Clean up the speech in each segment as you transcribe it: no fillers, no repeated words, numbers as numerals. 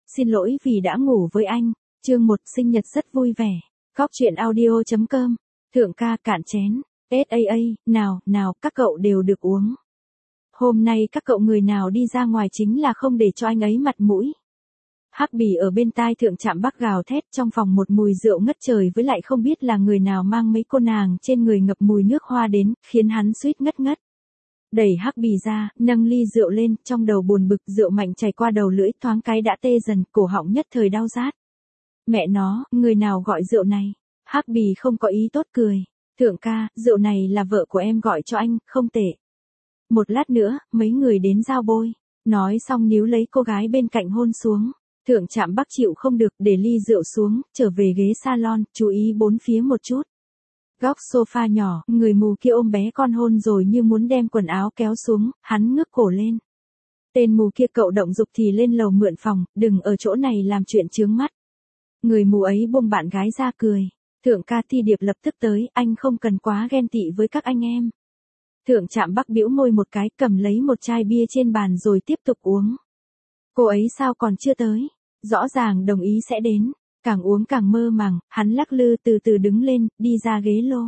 xin lỗi vì đã ngủ với anh. Chương 1 sinh nhật rất vui vẻ. Góc truyện audio.com. Thượng ca cạn chén. SAA, nào, các cậu đều được uống. Hôm nay các cậu người nào đi ra ngoài chính là không để cho anh ấy mặt mũi. Hắc Bì ở bên tai Thượng Trạm Bắc gào thét, trong phòng một mùi rượu ngất trời, với lại không biết là người nào mang mấy cô nàng trên người ngập mùi nước hoa đến, khiến hắn suýt ngất ngất. Đẩy Hắc Bì ra, nâng ly rượu lên, trong đầu buồn bực, rượu mạnh chảy qua đầu lưỡi, thoáng cái đã tê dần, cổ họng nhất thời đau rát. Mẹ nó, người nào gọi rượu này? Hắc Bì không có ý tốt cười. Thượng ca, rượu này là vợ của em gọi cho anh, không tệ. Một lát nữa, mấy người đến giao bôi. Nói xong níu lấy cô gái bên cạnh hôn xuống. Thượng Trạm Bắc chịu không được, để ly rượu xuống, trở về ghế salon, chú ý bốn phía một chút. Góc sofa nhỏ, người mù kia ôm bé con hôn rồi như muốn đem quần áo kéo xuống, hắn ngước cổ lên. Tên mù kia, cậu động dục thì lên lầu mượn phòng, đừng ở chỗ này làm chuyện chướng mắt. Người mù ấy buông bạn gái ra cười. Thượng ca, Thi Điệp lập tức tới, anh không cần quá ghen tị với các anh em. Thượng Trạm Bắc bĩu môi một cái, cầm lấy một chai bia trên bàn rồi tiếp tục uống. Cô ấy sao còn chưa tới? Rõ ràng đồng ý sẽ đến. Càng uống càng mơ màng, hắn lắc lư từ từ đứng lên, đi ra ghế lô.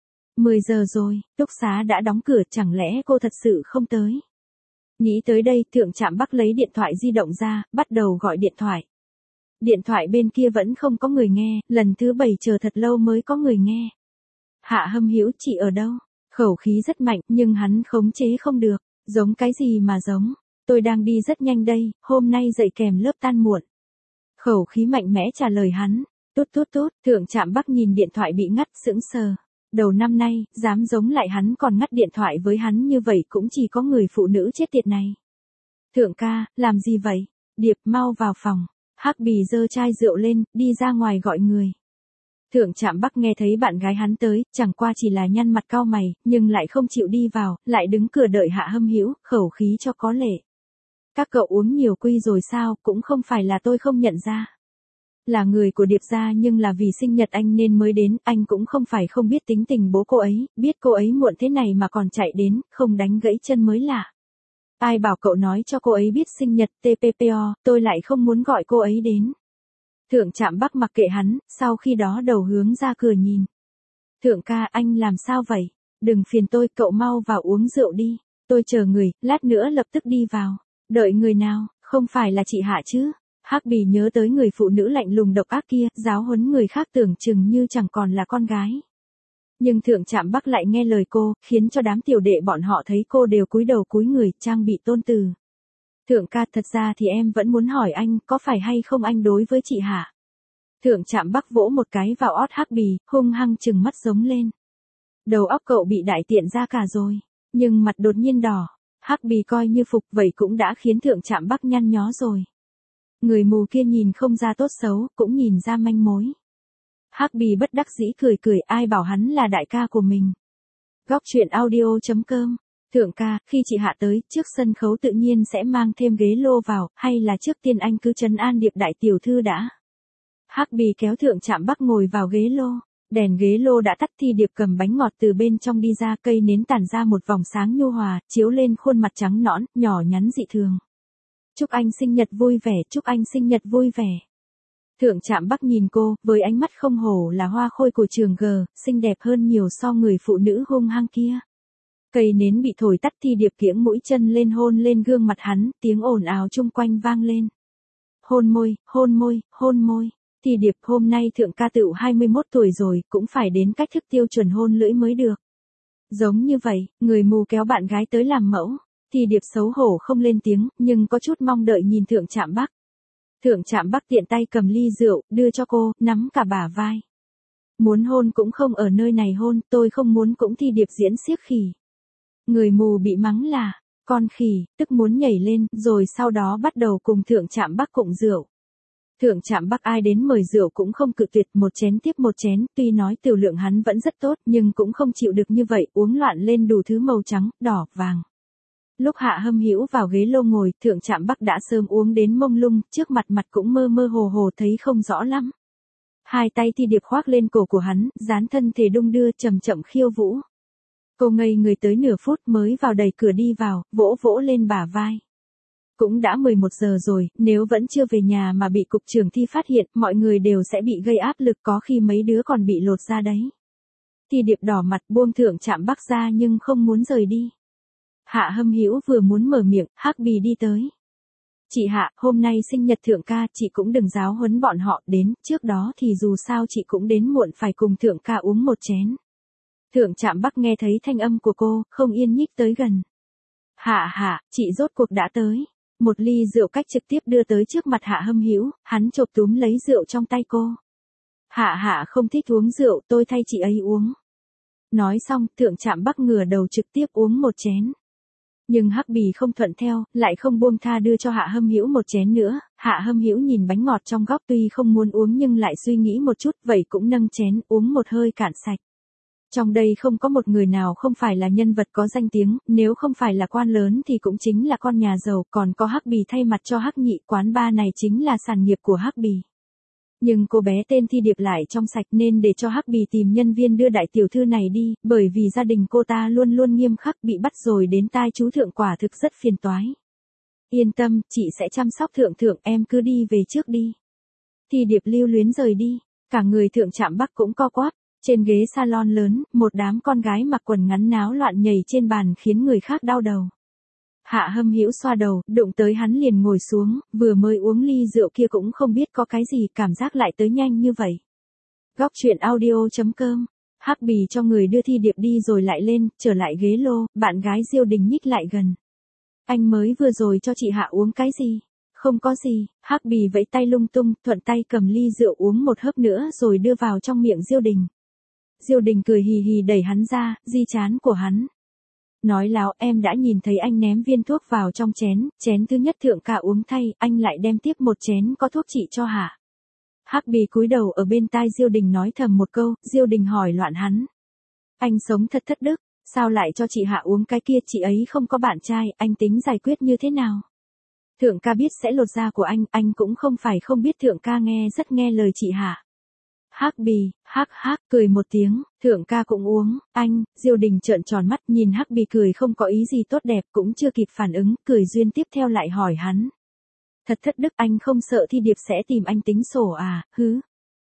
10 giờ rồi, túc xá đã đóng cửa, chẳng lẽ cô thật sự không tới? Nghĩ tới đây, Thượng Trạm Bắc lấy điện thoại di động ra, bắt đầu gọi điện thoại. Điện thoại bên kia vẫn không có người nghe, lần thứ 7 chờ thật lâu mới có người nghe. Hạ Hâm Hữu, chị ở đâu? Khẩu khí rất mạnh, nhưng hắn khống chế không được. Giống cái gì mà giống? Tôi đang đi rất nhanh đây, hôm nay dậy kèm lớp tan muộn. Khẩu khí mạnh mẽ trả lời hắn. Tốt, Thượng Trạm Bắc nhìn điện thoại bị ngắt, sững sờ. Đầu năm nay, dám giống lại hắn còn ngắt điện thoại với hắn như vậy cũng chỉ có người phụ nữ chết tiệt này. Thượng ca, làm gì vậy? Điệp, mau vào phòng. Hắc Bì giơ chai rượu lên, đi ra ngoài gọi người. Thượng Trạm Bắc nghe thấy bạn gái hắn tới, chẳng qua chỉ là nhăn mặt cau mày, nhưng lại không chịu đi vào, lại đứng cửa đợi Hạ Hâm Hữu, khẩu khí cho có lệ. Các cậu uống nhiều quy rồi sao, cũng không phải là tôi không nhận ra. Là người của Điệp gia, nhưng là vì sinh nhật anh nên mới đến, anh cũng không phải không biết tính tình bố cô ấy, biết cô ấy muộn thế này mà còn chạy đến, không đánh gãy chân mới lạ. Ai bảo cậu nói cho cô ấy biết sinh nhật TPPO, tôi lại không muốn gọi cô ấy đến. Thượng Trạm Bắc mặc kệ hắn, sau khi đó đầu hướng ra cửa nhìn. Thượng ca, anh làm sao vậy? Đừng phiền tôi, cậu mau vào uống rượu đi. Tôi chờ người, lát nữa lập tức đi vào. Đợi người nào, không phải là chị Hạ chứ? Hắc Bì nhớ tới người phụ nữ lạnh lùng độc ác kia, giáo huấn người khác tưởng chừng như chẳng còn là con gái. Nhưng Thượng Trạm Bắc lại nghe lời cô, khiến cho đám tiểu đệ bọn họ thấy cô đều cúi đầu cúi người, trang bị tôn từ. Thượng ca, thật ra thì em vẫn muốn hỏi anh, có phải hay không anh đối với chị Hạ? Thượng Trạm Bắc vỗ một cái vào ót Hắc Bì, hung hăng trừng mắt giống lên. Đầu óc cậu bị đại tiện ra cả rồi, nhưng mặt đột nhiên đỏ. Hắc Bì coi như phục, vậy cũng đã khiến Thượng Trạm Bắc nhăn nhó rồi. Người mù kia nhìn không ra tốt xấu, cũng nhìn ra manh mối. Hắc Bì bất đắc dĩ cười, ai bảo hắn là đại ca của mình. Góc truyện audio.com. Thượng ca, khi chị Hạ tới, trước sân khấu tự nhiên sẽ mang thêm ghế lô vào, hay là trước tiên anh cứ trấn an Điệp đại tiểu thư đã. Hắc Bì kéo Thượng Trạm Bắc ngồi vào ghế lô. Đèn ghế lô đã tắt, Thi Điệp cầm bánh ngọt từ bên trong đi ra, cây nến tản ra một vòng sáng nhu hòa, chiếu lên khuôn mặt trắng nõn, nhỏ nhắn dị thường. Chúc anh sinh nhật vui vẻ, chúc anh sinh nhật vui vẻ. Thượng Trạm Bắc nhìn cô, với ánh mắt không hổ là hoa khôi của trường G, xinh đẹp hơn nhiều so người phụ nữ hung hăng kia. Cây nến bị thổi tắt, Thi Điệp kiễng mũi chân lên hôn lên gương mặt hắn, tiếng ồn ào chung quanh vang lên. Hôn môi. Thi Điệp, hôm nay Thượng ca tựu 21 tuổi rồi, cũng phải đến cách thức tiêu chuẩn hôn lưỡi mới được. Giống như vậy, người mù kéo bạn gái tới làm mẫu. Thi Điệp xấu hổ không lên tiếng, nhưng có chút mong đợi nhìn Thượng Trạm Bắc. Thượng Trạm Bắc tiện tay cầm ly rượu, đưa cho cô, nắm cả bả vai. Muốn hôn cũng không ở nơi này hôn, tôi không muốn cũng. Thi Điệp diễn xiếc khỉ. Người mù bị mắng là con khỉ, tức muốn nhảy lên, rồi sau đó bắt đầu cùng Thượng Trạm Bắc cụng rượu. Thượng Trạm Bắc ai đến mời rượu cũng không cự tuyệt, một chén tiếp một chén, tuy nói tiểu lượng hắn vẫn rất tốt, nhưng cũng không chịu được như vậy, uống loạn lên đủ thứ màu trắng, đỏ, vàng. Lúc Hạ Hâm Hữu vào ghế lô ngồi, Thượng Trạm Bắc đã sớm uống đến mông lung, trước mặt cũng mơ mơ hồ hồ thấy không rõ lắm. Hai tay Thi Điệp khoác lên cổ của hắn, dán thân thể đung đưa, chậm chậm khiêu vũ. Cô ngây người tới nửa phút mới vào đẩy cửa đi vào, vỗ lên bả vai. Cũng đã 11 giờ rồi, nếu vẫn chưa về nhà mà bị cục trưởng Thi phát hiện, mọi người đều sẽ bị gây áp lực, có khi mấy đứa còn bị lột da đấy. Thi Điệp đỏ mặt buông Thượng Trạm Bắc ra nhưng không muốn rời đi. Hạ Hâm Hữu vừa muốn mở miệng, Hắc Bì đi tới. Chị Hạ, hôm nay sinh nhật Thượng ca, chị cũng đừng giáo huấn bọn họ, đến, trước đó thì dù sao chị cũng đến muộn, phải cùng Thượng ca uống một chén. Thượng Trạm Bắc nghe thấy thanh âm của cô, không yên nhích tới gần. Hạ, chị rốt cuộc đã tới. Một ly rượu cách trực tiếp đưa tới trước mặt Hạ Hâm Hữu, hắn chộp túm lấy rượu trong tay cô. Hạ không thích uống rượu, tôi thay chị ấy uống. Nói xong, Thượng Trạm Bắc ngửa đầu trực tiếp uống một chén. Nhưng Hắc Bì không thuận theo, lại không buông tha đưa cho Hạ Hâm Hữu một chén nữa. Hạ Hâm Hữu nhìn bánh ngọt trong góc tuy không muốn uống nhưng lại suy nghĩ một chút, vậy cũng nâng chén uống một hơi cạn sạch. Trong đây không có một người nào không phải là nhân vật có danh tiếng, nếu không phải là quan lớn thì cũng chính là con nhà giàu, còn có Hắc Bì thay mặt cho Hắc Nhị, quán bar này chính là sản nghiệp của Hắc Bì. Nhưng cô bé tên Thi Điệp lại trong sạch nên để cho Hắc Bì tìm nhân viên đưa đại tiểu thư này đi, bởi vì gia đình cô ta luôn luôn nghiêm khắc, bị bắt rồi đến tai chú Thượng quả thực rất phiền toái. Yên tâm, chị sẽ chăm sóc Thượng, em cứ đi về trước đi. Thi Điệp lưu luyến rời đi, cả người Thượng Trạm Bắc cũng co quắp. Trên ghế salon lớn, một đám con gái mặc quần ngắn náo loạn nhảy trên bàn khiến người khác đau đầu. Hạ Hâm Hữu xoa đầu, đụng tới hắn liền ngồi xuống, vừa mới uống ly rượu kia cũng không biết có cái gì, cảm giác lại tới nhanh như vậy. Góc truyện audio.com. Hắc Bì cho người đưa Thi Điệp đi rồi lại lên, trở lại ghế lô, bạn gái Diêu Đình nhích lại gần. Anh mới vừa rồi cho chị Hạ uống cái gì? Không có gì. Hắc Bì vẫy tay lung tung, thuận tay cầm ly rượu uống một hớp nữa rồi đưa vào trong miệng Diêu Đình. Diêu Đình cười hì hì đẩy hắn ra, di trán của hắn. Nói láo, em đã nhìn thấy anh ném viên thuốc vào trong chén thứ nhất Thượng ca uống thay, anh lại đem tiếp một chén có thuốc trị cho Hạ. Hắc Bì cúi đầu ở bên tai Diêu Đình nói thầm một câu, Diêu Đình hỏi loạn hắn. Anh sống thật thất đức, sao lại cho chị Hạ uống cái kia, chị ấy không có bạn trai, anh tính giải quyết như thế nào? Thượng ca biết sẽ lột da của anh cũng không phải không biết Thượng ca rất nghe lời chị Hạ. Hắc Bì, hắc, cười một tiếng, Thượng ca cũng uống, anh, Diêu Đình trợn tròn mắt nhìn Hắc Bì cười không có ý gì tốt đẹp, cũng chưa kịp phản ứng, cười duyên tiếp theo lại hỏi hắn. Thật thất đức, anh không sợ Thi Điệp sẽ tìm anh tính sổ à, hứ?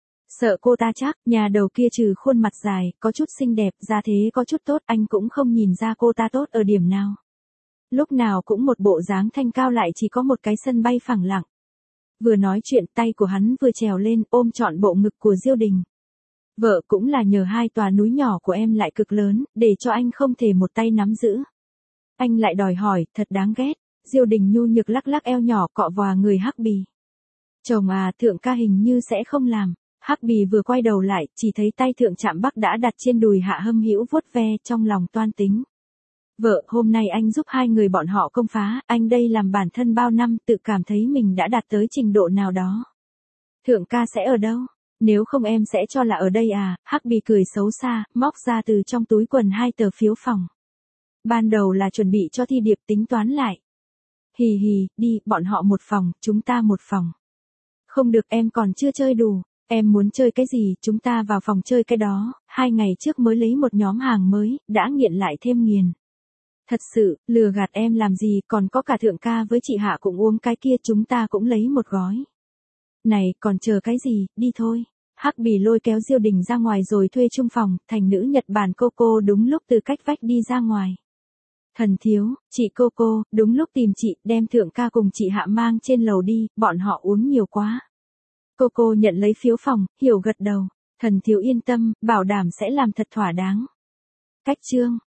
Sợ cô ta chắc, nhà đầu kia trừ khuôn mặt dài, có chút xinh đẹp, ra thế có chút tốt, anh cũng không nhìn ra cô ta tốt ở điểm nào. Lúc nào cũng một bộ dáng thanh cao lại chỉ có một cái sân bay phẳng lặng. Vừa nói chuyện tay của hắn vừa trèo lên ôm trọn bộ ngực của Diêu Đình. Vợ cũng là nhờ hai tòa núi nhỏ của em lại cực lớn, để cho anh không thể một tay nắm giữ. Anh lại đòi hỏi, thật đáng ghét. Diêu Đình nhu nhược lắc lắc eo nhỏ cọ vào người Hắc Bì. Chồng à, Thượng ca hình như sẽ không làm. Hắc Bì vừa quay đầu lại, chỉ thấy tay Thượng Trạm Bắc đã đặt trên đùi Hạ Hâm Hữu vuốt ve, trong lòng toan tính. Vợ, hôm nay anh giúp hai người bọn họ công phá, anh đây làm bản thân bao năm tự cảm thấy mình đã đạt tới trình độ nào đó. Thượng ca sẽ ở đâu? Nếu không em sẽ cho là ở đây à? Hắc Bì cười xấu xa, móc ra từ trong túi quần 2 tờ phiếu phòng. Ban đầu là chuẩn bị cho Thi Điệp tính toán lại. Hì hì, đi, bọn họ một phòng, chúng ta một phòng. Không được, em còn chưa chơi đủ. Em muốn chơi cái gì, chúng ta vào phòng chơi cái đó. 2 ngày trước mới lấy một nhóm hàng mới, đã nghiện lại thêm nghiền. Thật sự, lừa gạt em làm gì, còn có cả Thượng ca với chị Hạ cũng uống cái kia, chúng ta cũng lấy một gói. Này, còn chờ cái gì, đi thôi. Hắc Bì lôi kéo Diêu Đình ra ngoài rồi thuê chung phòng, thành nữ Nhật Bản Coco đúng lúc từ cách vách đi ra ngoài. Thần thiếu, chị Coco, đúng lúc tìm chị, đem Thượng ca cùng chị Hạ mang trên lầu đi, bọn họ uống nhiều quá. Coco nhận lấy phiếu phòng, hiểu gật đầu. Thần thiếu yên tâm, bảo đảm sẽ làm thật thỏa đáng. Cách chương.